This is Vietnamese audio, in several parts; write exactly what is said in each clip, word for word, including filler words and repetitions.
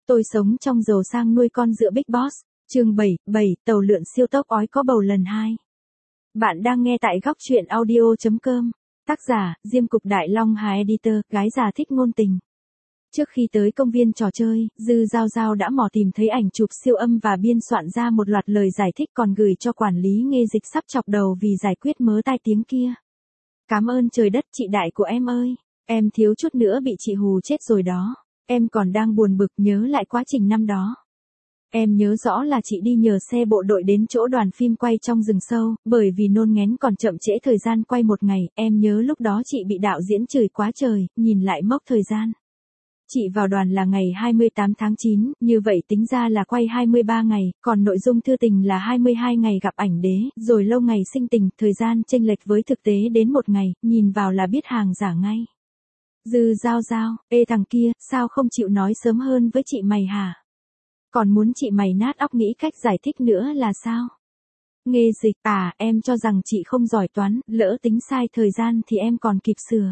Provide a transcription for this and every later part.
Tôi sống trong giàu sang nuôi con dựa Big Boss. Chương bảy, bảy, tàu lượn siêu tốc ói có bầu lần hai. Bạn đang nghe tại góc truyện audio chấm com. Tác giả, Diêm Cục Đại Long Hà Editor, gái già thích ngôn tình. Trước khi tới công viên trò chơi, Dư Giao Giao đã mò tìm thấy ảnh chụp siêu âm và biên soạn ra một loạt lời giải thích còn gửi cho quản lý nghe dịch sắp chọc đầu vì giải quyết mớ tai tiếng kia. Cảm ơn trời đất chị đại của em ơi, em thiếu chút nữa bị chị hù chết rồi đó. Em còn đang buồn bực nhớ lại quá trình năm đó. Em nhớ rõ là chị đi nhờ xe bộ đội đến chỗ đoàn phim quay trong rừng sâu, bởi vì nôn ngén còn chậm trễ thời gian quay một ngày, em nhớ lúc đó chị bị đạo diễn chửi quá trời, nhìn lại mốc thời gian. Chị vào đoàn là ngày hai mươi tám tháng chín, như vậy tính ra là quay hai mươi ba ngày, còn nội dung thư tình là hai mươi hai ngày gặp ảnh đế, rồi lâu ngày sinh tình, thời gian chênh lệch với thực tế đến một ngày, nhìn vào là biết hàng giả ngay. Dư Giao Giao, ê thằng kia, sao không chịu nói sớm hơn với chị mày hả? Còn muốn chị mày nát óc nghĩ cách giải thích nữa là sao? Nghe dịch, à, em cho rằng chị không giỏi toán, lỡ tính sai thời gian thì em còn kịp sửa.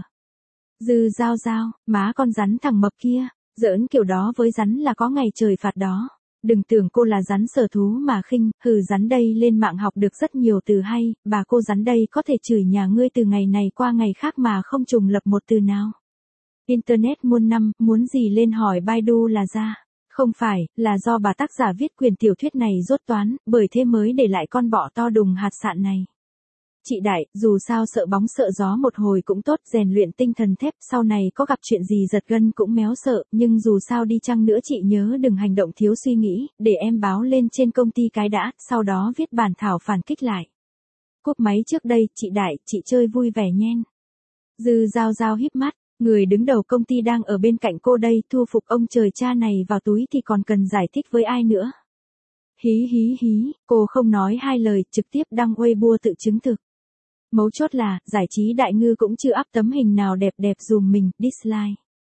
Dư Giao Giao, má con rắn thằng mập kia, giỡn kiểu đó với rắn là có ngày trời phạt đó. Đừng tưởng cô là rắn sở thú mà khinh, hừ rắn đây lên mạng học được rất nhiều từ hay, bà cô rắn đây có thể chửi nhà ngươi từ ngày này qua ngày khác mà không trùng lập một từ nào. Internet muôn năm, muốn gì lên hỏi Baidu là ra. Không phải, là do bà tác giả viết quyền tiểu thuyết này dốt toán, bởi thế mới để lại con bọ to đùng hạt sạn này. Chị đại, dù sao sợ bóng sợ gió một hồi cũng tốt, rèn luyện tinh thần thép, sau này có gặp chuyện gì giật gân cũng méo sợ, nhưng dù sao đi chăng nữa chị nhớ đừng hành động thiếu suy nghĩ, để em báo lên trên công ty cái đã, sau đó viết bản thảo phản kích lại. Cúp máy trước đây, chị đại, chị chơi vui vẻ nhen. Dư Giao Giao híp mắt. Người đứng đầu công ty đang ở bên cạnh cô đây, thu phục ông trời cha này vào túi thì còn cần giải thích với ai nữa. Hí hí hí, cô không nói hai lời, trực tiếp đăng Weibo tự chứng thực. Mấu chốt là, giải trí đại ngư cũng chưa up tấm hình nào đẹp đẹp dùm mình, dislike.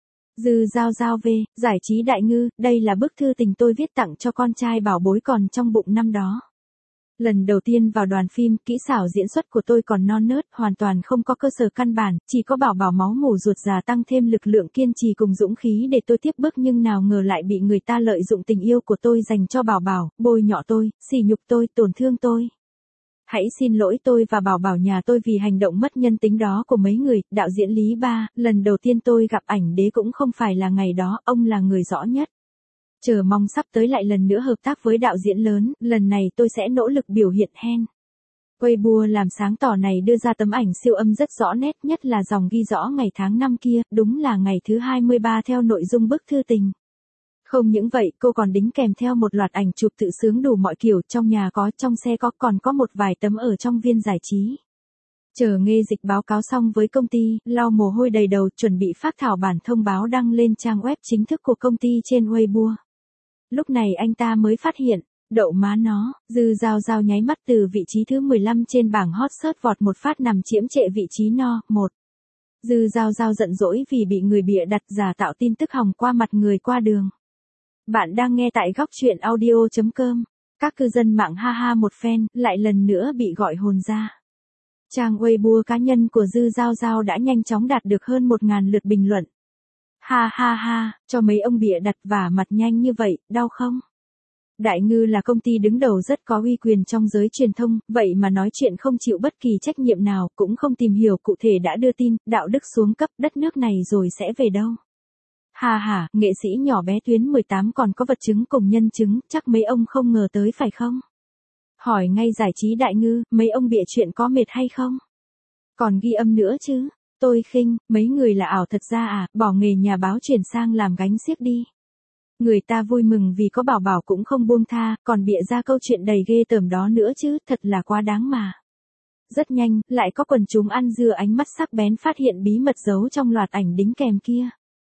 Dư Giao Giao về, giải trí đại ngư, đây là bức thư tình tôi viết tặng cho con trai bảo bối còn trong bụng năm đó. Lần đầu tiên vào đoàn phim, kỹ xảo diễn xuất của tôi còn non nớt, hoàn toàn không có cơ sở căn bản, chỉ có bảo bảo máu mủ ruột già tăng thêm lực lượng kiên trì cùng dũng khí để tôi tiếp bước, nhưng nào ngờ lại bị người ta lợi dụng tình yêu của tôi dành cho bảo bảo, bôi nhọ tôi, sỉ nhục tôi, tổn thương tôi. Hãy xin lỗi tôi và bảo bảo nhà tôi vì hành động mất nhân tính đó của mấy người. Đạo diễn Lý Ba, lần đầu tiên tôi gặp ảnh đế cũng không phải là ngày đó, ông là người rõ nhất. Chờ mong sắp tới lại lần nữa hợp tác với đạo diễn lớn, lần này tôi sẽ nỗ lực biểu hiện hen. Weibo làm sáng tỏ này đưa ra tấm ảnh siêu âm rất rõ nét, nhất là dòng ghi rõ ngày tháng năm kia, đúng là ngày thứ hai mươi ba theo nội dung bức thư tình. Không những vậy, cô còn đính kèm theo một loạt ảnh chụp tự sướng đủ mọi kiểu, trong nhà có, trong xe có, còn có một vài tấm ở trong viên giải trí. Chờ nghe dịch báo cáo xong với công ty, lau mồ hôi đầy đầu, chuẩn bị phác thảo bản thông báo đăng lên trang web chính thức của công ty trên Weibo. Lúc này anh ta mới phát hiện, đậu má nó, Dư Giao Giao nháy mắt từ vị trí thứ mười lăm trên bảng hot search vọt một phát nằm chiếm trệ vị trí no, một. Dư Giao Giao giận dỗi vì bị người bịa đặt giả tạo tin tức hòng qua mặt người qua đường. Bạn đang nghe tại góc truyện audio chấm com. Các cư dân mạng ha ha một phen, lại lần nữa bị gọi hồn ra. Trang Weibo cá nhân của Dư Giao Giao đã nhanh chóng đạt được hơn một nghìn lượt bình luận. Ha ha ha, cho mấy ông bịa đặt vả mặt nhanh như vậy, đau không? Đại ngư là công ty đứng đầu rất có uy quyền trong giới truyền thông, vậy mà nói chuyện không chịu bất kỳ trách nhiệm nào, cũng không tìm hiểu cụ thể đã đưa tin, đạo đức xuống cấp, đất nước này rồi sẽ về đâu? Ha ha, nghệ sĩ nhỏ bé Tuyến mười tám còn có vật chứng cùng nhân chứng, chắc mấy ông không ngờ tới phải không? Hỏi ngay giải trí đại ngư, mấy ông bịa chuyện có mệt hay không? Còn ghi âm nữa chứ? Tôi khinh, mấy người là ảo thật ra à, bỏ nghề nhà báo chuyển sang làm gánh xiếc đi. Người ta vui mừng vì có bảo bảo cũng không buông tha, còn bịa ra câu chuyện đầy ghê tởm đó nữa chứ, thật là quá đáng mà. Rất nhanh, lại có quần chúng ăn dưa ánh mắt sắc bén phát hiện bí mật giấu trong loạt ảnh đính kèm kia.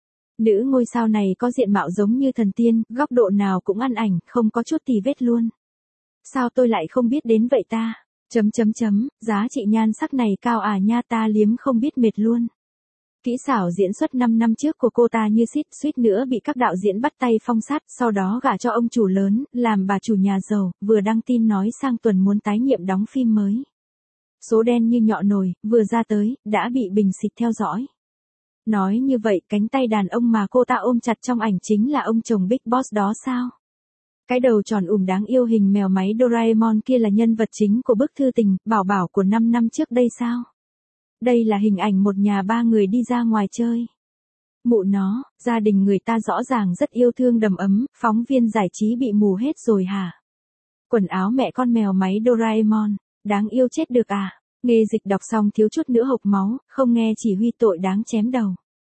Nữ ngôi sao này có diện mạo giống như thần tiên, góc độ nào cũng ăn ảnh, không có chút tì vết luôn. Sao tôi lại không biết đến vậy ta? Chấm chấm chấm, giá trị nhan sắc này cao à nha, ta liếm không biết mệt luôn. Kỹ xảo diễn xuất năm năm trước của cô ta như xít suýt nữa bị các đạo diễn bắt tay phong sát, sau đó gả cho ông chủ lớn, làm bà chủ nhà giàu, vừa đăng tin nói sang tuần muốn tái nhiệm đóng phim mới. Số đen như nhọ nồi, vừa ra tới, đã bị bình xịt theo dõi. Nói như vậy cánh tay đàn ông mà cô ta ôm chặt trong ảnh chính là ông chồng Big Boss đó sao? Cái đầu tròn ùm đáng yêu hình mèo máy Doraemon kia là nhân vật chính của bức thư tình, bảo bảo của năm năm trước đây sao? Đây là hình ảnh một nhà ba người đi ra ngoài chơi. Mụ nó, gia đình người ta rõ ràng rất yêu thương đầm ấm, phóng viên giải trí bị mù hết rồi hả? Quần áo mẹ con mèo máy Doraemon, đáng yêu chết được à? Nghe Dịch đọc xong thiếu chút nữa hộc máu, không nghe chỉ huy tội đáng chém đầu.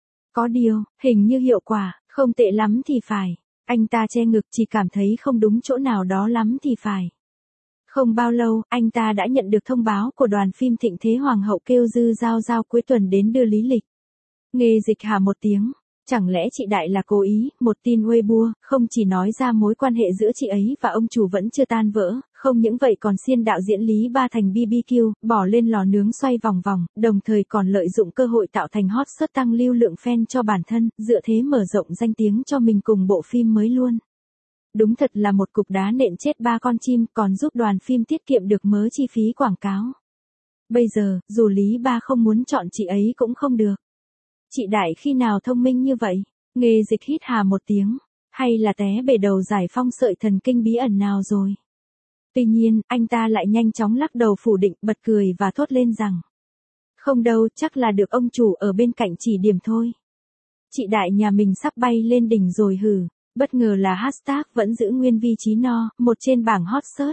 Có điều, hình như hiệu quả, không tệ lắm thì phải. Anh ta che ngực chỉ cảm thấy không đúng chỗ nào đó lắm thì phải. Không bao lâu, anh ta đã nhận được thông báo của đoàn phim Thịnh Thế Hoàng hậu kêu Dư Giao Giao cuối tuần đến đưa lý lịch. Nghe Dịch hà một tiếng, chẳng lẽ chị Đại là cố ý, một tin Weibo, không chỉ nói ra mối quan hệ giữa chị ấy và ông chủ vẫn chưa tan vỡ, không những vậy còn xiên đạo diễn Lý Ba thành bê bê kiu, bỏ lên lò nướng xoay vòng vòng, đồng thời còn lợi dụng cơ hội tạo thành hot search tăng lưu lượng fan cho bản thân, dựa thế mở rộng danh tiếng cho mình cùng bộ phim mới luôn. Đúng thật là một cục đá nện chết ba con chim, còn giúp đoàn phim tiết kiệm được mớ chi phí quảng cáo. Bây giờ, dù Lý Ba không muốn chọn chị ấy cũng không được. Chị Đại khi nào thông minh như vậy? Nghe Dịch hít hà một tiếng. Hay là té bể đầu giải phong sợi thần kinh bí ẩn nào rồi? Tuy nhiên, anh ta lại nhanh chóng lắc đầu phủ định, bật cười và thốt lên rằng. Không đâu, chắc là được ông chủ ở bên cạnh chỉ điểm thôi. Chị Đại nhà mình sắp bay lên đỉnh rồi hử. Bất ngờ là hashtag vẫn giữ nguyên vị trí no, một trên bảng hot search.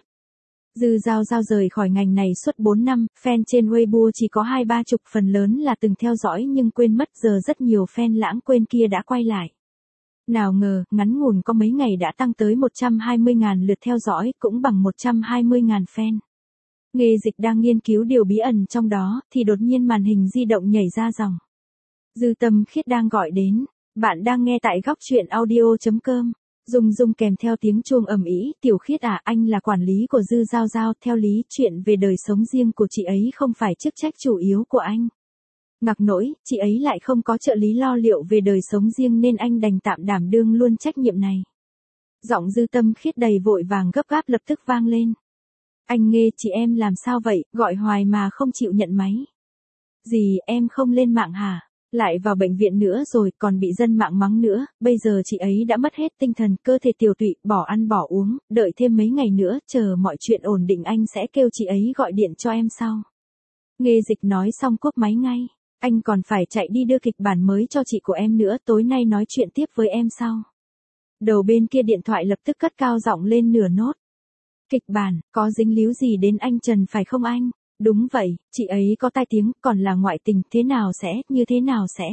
Dư Giao Giao rời khỏi ngành này suốt bốn năm, fan trên Weibo chỉ có hai ba chục, phần lớn là từng theo dõi nhưng quên mất, giờ rất nhiều fan lãng quên kia đã quay lại. Nào ngờ, ngắn ngủn có mấy ngày đã tăng tới một trăm hai mươi nghìn lượt theo dõi, cũng bằng một trăm hai mươi nghìn fan. Nghe Dịch đang nghiên cứu điều bí ẩn trong đó, thì đột nhiên màn hình di động nhảy ra dòng. Dư Tâm Khiết đang gọi đến. Bạn đang nghe tại góc truyện audio chấm com. Dung Dung kèm theo tiếng chuông ầm ĩ, Tiểu Khiết à, anh là quản lý của Dư Giao Giao, theo lý chuyện về đời sống riêng của chị ấy không phải chức trách chủ yếu của anh. Ngạc nỗi, chị ấy lại không có trợ lý lo liệu về đời sống riêng nên anh đành tạm đảm đương luôn trách nhiệm này. Giọng Dư Tâm Khiết đầy vội vàng gấp gáp lập tức vang lên. Anh nghe, chị em làm sao vậy, gọi hoài mà không chịu nhận máy. Gì, em không lên mạng hả? Lại vào bệnh viện nữa rồi, còn bị dân mạng mắng nữa, bây giờ chị ấy đã mất hết tinh thần, cơ thể tiều tụy, bỏ ăn bỏ uống, đợi thêm mấy ngày nữa, chờ mọi chuyện ổn định anh sẽ kêu chị ấy gọi điện cho em sau. Nghe Dịch nói xong cúp máy ngay, anh còn phải chạy đi đưa kịch bản mới cho chị của em nữa, tối nay nói chuyện tiếp với em sau. Đầu bên kia điện thoại lập tức cất cao giọng lên nửa nốt. Kịch bản, có dính líu gì đến anh Trần phải không anh? Đúng vậy, chị ấy có tai tiếng, còn là ngoại tình, thế nào sẽ, như thế nào sẽ?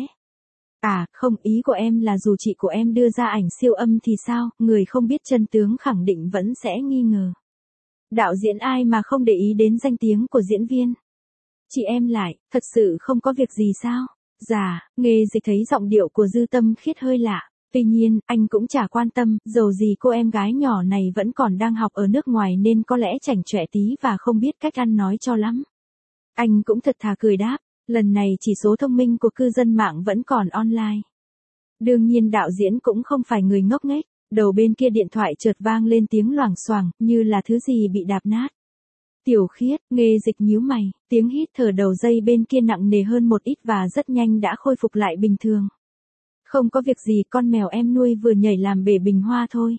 À, không, ý của em là dù chị của em đưa ra ảnh siêu âm thì sao, người không biết chân tướng khẳng định vẫn sẽ nghi ngờ. Đạo diễn ai mà không để ý đến danh tiếng của diễn viên? Chị em lại, thật sự không có việc gì sao? Dạ, Nghe Dịch thấy giọng điệu của Dư Tâm Khiết hơi lạ. Tuy nhiên, anh cũng chả quan tâm, dầu gì cô em gái nhỏ này vẫn còn đang học ở nước ngoài nên có lẽ chảnh chọe tí và không biết cách ăn nói cho lắm. Anh cũng thật thà cười đáp, lần này chỉ số thông minh của cư dân mạng vẫn còn online. Đương nhiên đạo diễn cũng không phải người ngốc nghếch, đầu bên kia điện thoại chợt vang lên tiếng loảng xoảng, như là thứ gì bị đạp nát. Tiểu Khiết, Nghe Dịch nhíu mày, tiếng hít thở đầu dây bên kia nặng nề hơn một ít và rất nhanh đã khôi phục lại bình thường. Không có việc gì, con mèo em nuôi vừa nhảy làm bể bình hoa thôi.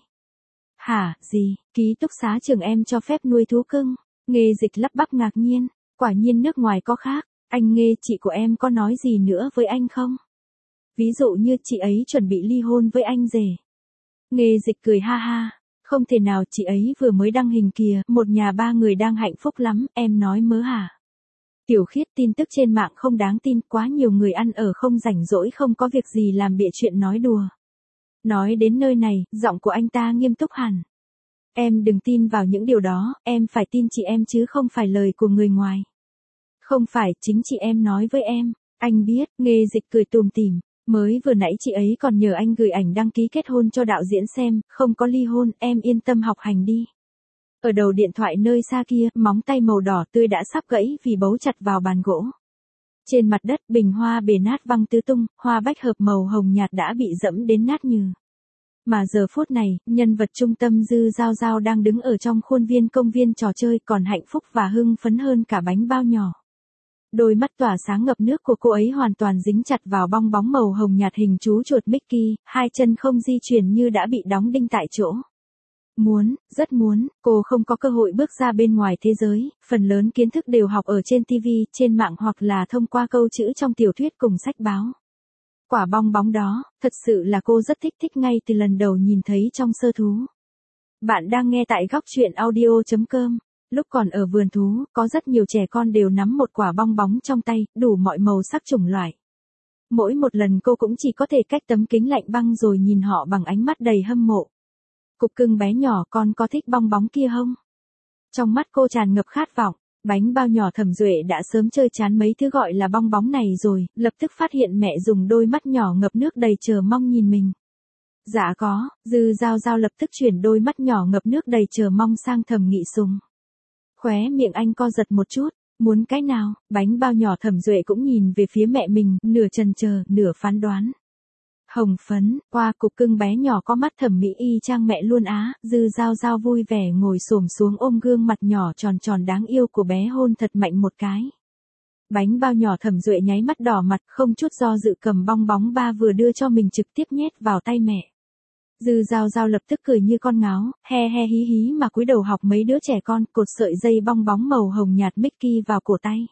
Hả, gì, ký túc xá trường em cho phép nuôi thú cưng? Nghe Dịch lắp bắp ngạc nhiên, quả nhiên nước ngoài có khác, anh Nghe, chị của em có nói gì nữa với anh không? Ví dụ như chị ấy chuẩn bị ly hôn với anh rể. Nghe Dịch cười ha ha, không thể nào, chị ấy vừa mới đăng hình kìa, một nhà ba người đang hạnh phúc lắm, em nói mớ hả? Tiểu Khiết, tin tức trên mạng không đáng tin, quá nhiều người ăn ở không rảnh rỗi không có việc gì làm bịa chuyện nói đùa. Nói đến nơi này, giọng của anh ta nghiêm túc hẳn. Em đừng tin vào những điều đó, em phải tin chị em chứ không phải lời của người ngoài. Không phải, chính chị em nói với em, anh biết. Nghe Dịch cười tùm tìm, mới vừa nãy chị ấy còn nhờ anh gửi ảnh đăng ký kết hôn cho đạo diễn xem, không có ly hôn, em yên tâm học hành đi. Ở đầu điện thoại nơi xa kia, móng tay màu đỏ tươi đã sắp gãy vì bấu chặt vào bàn gỗ. Trên mặt đất, bình hoa bể nát văng tứ tung, hoa bách hợp màu hồng nhạt đã bị dẫm đến nát nhừ. Mà giờ phút này, nhân vật trung tâm Dư Giao Giao đang đứng ở trong khuôn viên công viên trò chơi còn hạnh phúc và hưng phấn hơn cả bánh bao nhỏ. Đôi mắt tỏa sáng ngập nước của cô ấy hoàn toàn dính chặt vào bong bóng màu hồng nhạt hình chú chuột Mickey, hai chân không di chuyển như đã bị đóng đinh tại chỗ. Muốn, rất muốn, cô không có cơ hội bước ra bên ngoài thế giới, phần lớn kiến thức đều học ở trên ti vi, trên mạng hoặc là thông qua câu chữ trong tiểu thuyết cùng sách báo. Quả bong bóng đó, thật sự là cô rất thích thích ngay từ lần đầu nhìn thấy trong sơ thú. Bạn đang nghe tại góc chuyện audio chấm com. Lúc còn ở vườn thú, có rất nhiều trẻ con đều nắm một quả bong bóng trong tay, đủ mọi màu sắc chủng loại. Mỗi một lần cô cũng chỉ có thể cách tấm kính lạnh băng rồi nhìn họ bằng ánh mắt đầy hâm mộ. Cục cưng bé nhỏ, con có thích bong bóng kia không? Trong mắt cô tràn ngập khát vọng. Bánh bao nhỏ Thẩm Duệ đã sớm chơi chán mấy thứ gọi là bong bóng này rồi, lập tức phát hiện mẹ dùng đôi mắt nhỏ ngập nước đầy chờ mong nhìn mình. Dạ có, Dư Giao Giao lập tức chuyển đôi mắt nhỏ ngập nước đầy chờ mong sang Thẩm Nghị Sùng. Khóe miệng anh co giật một chút, muốn cái nào? Bánh bao nhỏ Thẩm Duệ cũng nhìn về phía mẹ mình, nửa chần chờ, nửa phán đoán. Hồng phấn, qua cục cưng bé nhỏ có mắt thẩm mỹ y chang mẹ luôn á, Dư Giao Giao vui vẻ ngồi xổm xuống ôm gương mặt nhỏ tròn tròn đáng yêu của bé hôn thật mạnh một cái. Bánh bao nhỏ Thẩm Duệ nháy mắt đỏ mặt, không chút do dự cầm bong bóng ba vừa đưa cho mình trực tiếp nhét vào tay mẹ. Dư Giao Giao lập tức cười như con ngáo, he he hí hí mà cúi đầu học mấy đứa trẻ con, cột sợi dây bong bóng màu hồng nhạt Mickey vào cổ tay.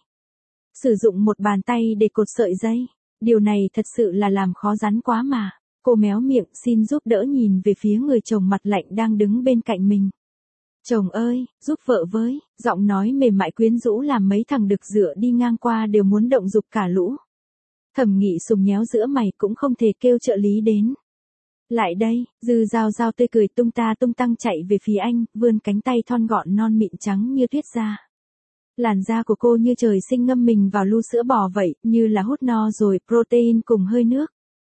Sử dụng một bàn tay để cột sợi dây. Điều này thật sự là làm khó rắn quá mà. Cô méo miệng xin giúp đỡ nhìn về phía người chồng mặt lạnh đang đứng bên cạnh mình. Chồng ơi, giúp vợ với, giọng nói mềm mại quyến rũ làm mấy thằng đực dựa đi ngang qua đều muốn động dục cả lũ. Thẩm Nghị Sùng nhéo giữa mày cũng không thể kêu trợ lý đến. Lại đây, Dư Giao Giao tươi cười tung ta tung tăng chạy về phía anh, vươn cánh tay thon gọn non mịn trắng như tuyết ra. Làn da của cô như trời sinh ngâm mình vào lu sữa bò vậy, như là hút no rồi, protein cùng hơi nước.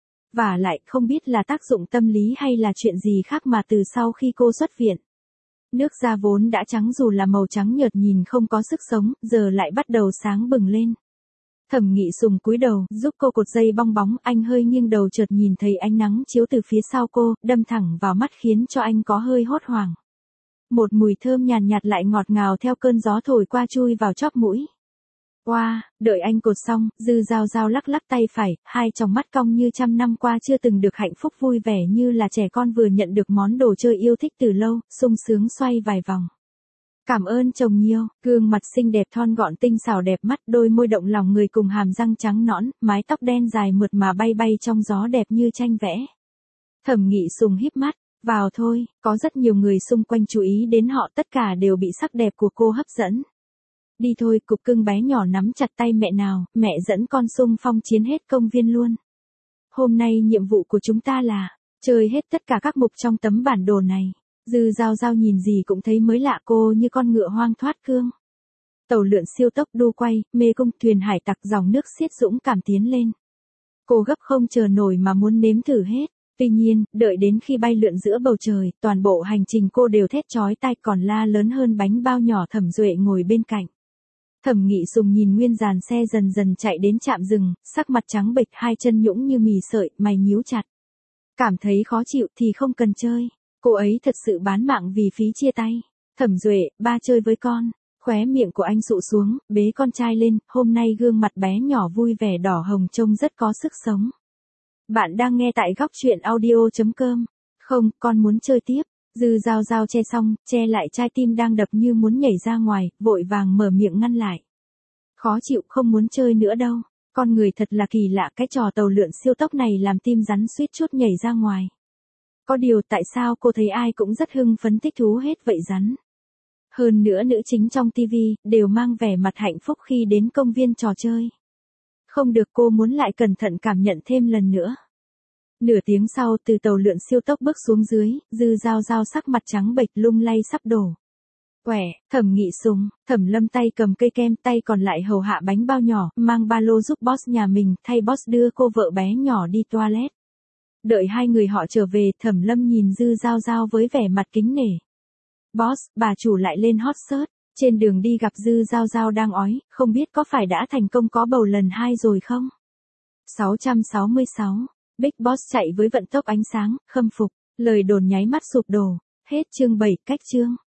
Và lại không biết là tác dụng tâm lý hay là chuyện gì khác mà từ sau khi cô xuất viện. Nước da vốn đã trắng dù là màu trắng nhợt nhìn không có sức sống, giờ lại bắt đầu sáng bừng lên. Thẩm Nghị Sùng cúi đầu, giúp cô cột dây bong bóng, anh hơi nghiêng đầu chợt nhìn thấy ánh nắng chiếu từ phía sau cô, đâm thẳng vào mắt khiến cho anh có hơi hốt hoảng. Một mùi thơm nhàn nhạt, nhạt lại ngọt ngào theo cơn gió thổi qua chui vào chóp mũi. Wow, đợi anh cột xong, Dư Giao Giao lắc lắc tay phải, hai tròng mắt cong như trăm năm qua chưa từng được hạnh phúc vui vẻ như là trẻ con vừa nhận được món đồ chơi yêu thích từ lâu, sung sướng xoay vài vòng. Cảm ơn chồng nhiều, gương mặt xinh đẹp thon gọn tinh xảo đẹp mắt, đôi môi động lòng người cùng hàm răng trắng nõn, mái tóc đen dài mượt mà bay bay trong gió đẹp như tranh vẽ. Thẩm Nghị Sùng híp mắt. Vào thôi, có rất nhiều người xung quanh chú ý đến họ, tất cả đều bị sắc đẹp của cô hấp dẫn. Đi thôi, cục cưng bé nhỏ nắm chặt tay mẹ nào, mẹ dẫn con xung phong chiến hết công viên luôn. Hôm nay nhiệm vụ của chúng ta là chơi hết tất cả các mục trong tấm bản đồ này. Dư Giao Giao nhìn gì cũng thấy mới lạ, cô như con ngựa hoang thoát cương. Tàu lượn siêu tốc đu quay, mê cung, thuyền hải tặc, dòng nước xiết dũng cảm tiến lên. Cô gấp không chờ nổi mà muốn nếm thử hết. Tuy nhiên, đợi đến khi bay lượn giữa bầu trời, toàn bộ hành trình cô đều thét chói tai còn la lớn hơn bánh bao nhỏ Thẩm Duệ ngồi bên cạnh. Thẩm Nghị Sùng nhìn nguyên dàn xe dần dần chạy đến trạm dừng, sắc mặt trắng bệch, hai chân nhũn như mì sợi, mày nhíu chặt. Cảm thấy khó chịu thì không cần chơi. Cô ấy thật sự bán mạng vì phí chia tay. Thẩm Duệ, ba chơi với con. Khóe miệng của anh sụ xuống, bế con trai lên, hôm nay gương mặt bé nhỏ vui vẻ đỏ hồng trông rất có sức sống. Bạn đang nghe tại góc chuyện audio chấm com. Không, con muốn chơi tiếp. Dư Giao Giao che xong, che lại trái tim đang đập như muốn nhảy ra ngoài, vội vàng mở miệng ngăn lại. Khó chịu, không muốn chơi nữa đâu. Con người thật là kỳ lạ, cái trò tàu lượn siêu tốc này làm tim rắn suýt chút nhảy ra ngoài. Có điều tại sao cô thấy ai cũng rất hưng phấn thích thú hết vậy rắn. Hơn nữa nữ chính trong ti vi, đều mang vẻ mặt hạnh phúc khi đến công viên trò chơi. Không được, cô muốn lại cẩn thận cảm nhận thêm lần nữa. Nửa tiếng sau từ tàu lượn siêu tốc bước xuống dưới, Dư Giao Giao sắc mặt trắng bệch lung lay sắp đổ. Quẻ, Thẩm Nghị Sùng, Thẩm Lâm tay cầm cây kem, tay còn lại hầu hạ bánh bao nhỏ, mang ba lô giúp boss nhà mình, thay boss đưa cô vợ bé nhỏ đi toilet. Đợi hai người họ trở về, Thẩm Lâm nhìn Dư Giao Giao với vẻ mặt kính nể. Boss, bà chủ lại lên hot search. Trên đường đi gặp Dư Giao Giao đang ói, không biết có phải đã thành công có bầu lần hai rồi không? sáu trăm sáu mươi sáu. Big Boss chạy với vận tốc ánh sáng, khâm phục. Lời đồn nháy mắt sụp đổ. Hết chương bảy, cách chương.